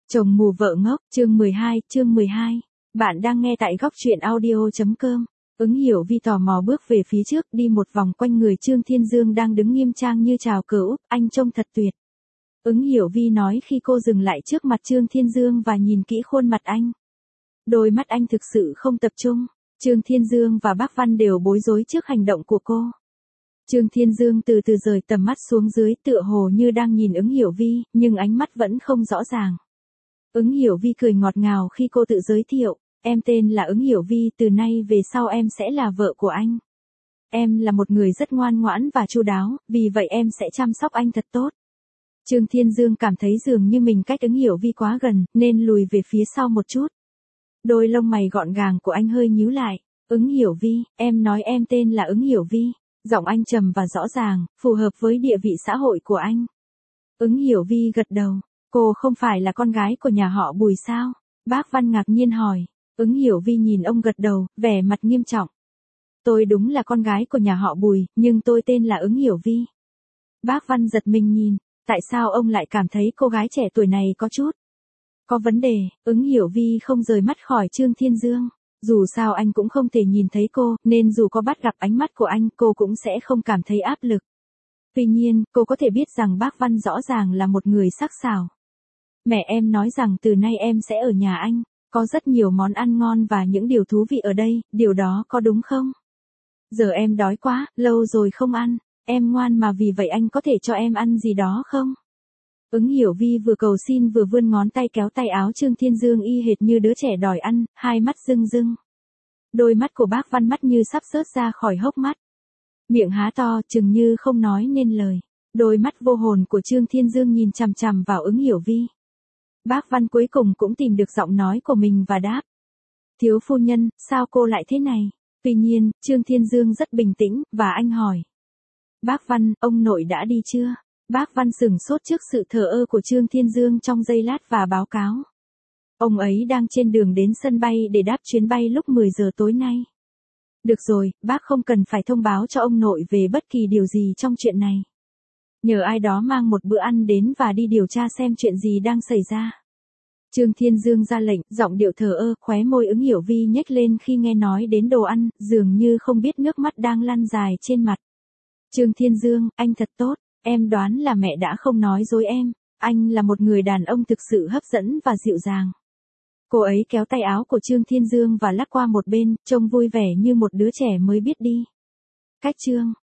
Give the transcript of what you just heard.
Chồng mù vợ ngốc, chương 12. Bạn đang nghe tại góc truyện audio.com. Ứng Hiểu Vi tò mò bước về phía trước, đi một vòng quanh người Trương Thiên Dương đang đứng nghiêm trang như chào cờ Úc, anh trông thật tuyệt. Ứng Hiểu Vi nói khi cô dừng lại trước mặt Trương Thiên Dương và nhìn kỹ khuôn mặt anh. Đôi mắt anh thực sự không tập trung. Trương Thiên Dương và bác Văn đều bối rối trước hành động của cô. Trương Thiên Dương từ từ rời tầm mắt xuống dưới, tựa hồ như đang nhìn Ứng Hiểu Vi, nhưng ánh mắt vẫn không rõ ràng. Ứng Hiểu Vi cười ngọt ngào khi cô tự giới thiệu, em tên là Ứng Hiểu Vi, từ nay về sau em sẽ là vợ của anh. Em là một người rất ngoan ngoãn và chu đáo, vì vậy em sẽ chăm sóc anh thật tốt. Trương Thiên Dương cảm thấy dường như mình cách Ứng Hiểu Vi quá gần, nên lùi về phía sau một chút. Đôi lông mày gọn gàng của anh hơi nhíu lại. Ứng Hiểu Vi, em nói em tên là Ứng Hiểu Vi. Giọng anh trầm và rõ ràng, phù hợp với địa vị xã hội của anh. Ứng Hiểu Vi gật đầu. Cô không phải là con gái của nhà họ Bùi sao? Bác Văn ngạc nhiên hỏi. Ứng Hiểu Vi nhìn ông gật đầu, vẻ mặt nghiêm trọng. Tôi đúng là con gái của nhà họ Bùi, nhưng tôi tên là Ứng Hiểu Vi. Bác Văn giật mình nhìn, tại sao ông lại cảm thấy cô gái trẻ tuổi này có chút có vấn đề? Ứng Hiểu Vi không rời mắt khỏi Trương Thiên Dương. Dù sao anh cũng không thể nhìn thấy cô, nên dù có bắt gặp ánh mắt của anh, cô cũng sẽ không cảm thấy áp lực. Tuy nhiên, cô có thể biết rằng bác Văn rõ ràng là một người sắc sảo. Mẹ em nói rằng từ nay em sẽ ở nhà anh, có rất nhiều món ăn ngon và những điều thú vị ở đây, điều đó có đúng không? Giờ em đói quá, lâu rồi không ăn, em ngoan mà, vì vậy anh có thể cho em ăn gì đó không? Ứng Hiểu Vi vừa cầu xin vừa vươn ngón tay kéo tay áo Trương Thiên Dương y hệt như đứa trẻ đòi ăn, hai mắt rưng rưng. Đôi mắt của bác Văn mắt như sắp rớt ra khỏi hốc mắt. Miệng há to, chừng như không nói nên lời. Đôi mắt vô hồn của Trương Thiên Dương nhìn chằm chằm vào Ứng Hiểu Vi. Bác Văn cuối cùng cũng tìm được giọng nói của mình và đáp. Thiếu phu nhân, sao cô lại thế này? Tuy nhiên, Trương Thiên Dương rất bình tĩnh, và anh hỏi. Bác Văn, ông nội đã đi chưa? Bác Văn sửng sốt trước sự thờ ơ của Trương Thiên Dương trong giây lát và báo cáo. Ông ấy đang trên đường đến sân bay để đáp chuyến bay lúc 10 giờ tối nay. Được rồi, bác không cần phải thông báo cho ông nội về bất kỳ điều gì trong chuyện này. Nhờ ai đó mang một bữa ăn đến và đi điều tra xem chuyện gì đang xảy ra. Trương Thiên Dương ra lệnh, giọng điệu thờ ơ, khóe môi Ứng Hiểu Vi nhếch lên khi nghe nói đến đồ ăn, dường như không biết nước mắt đang lăn dài trên mặt. Trương Thiên Dương, anh thật tốt, em đoán là mẹ đã không nói dối em, anh là một người đàn ông thực sự hấp dẫn và dịu dàng. Cô ấy kéo tay áo của Trương Thiên Dương và lắc qua một bên, trông vui vẻ như một đứa trẻ mới biết đi. Cách Trương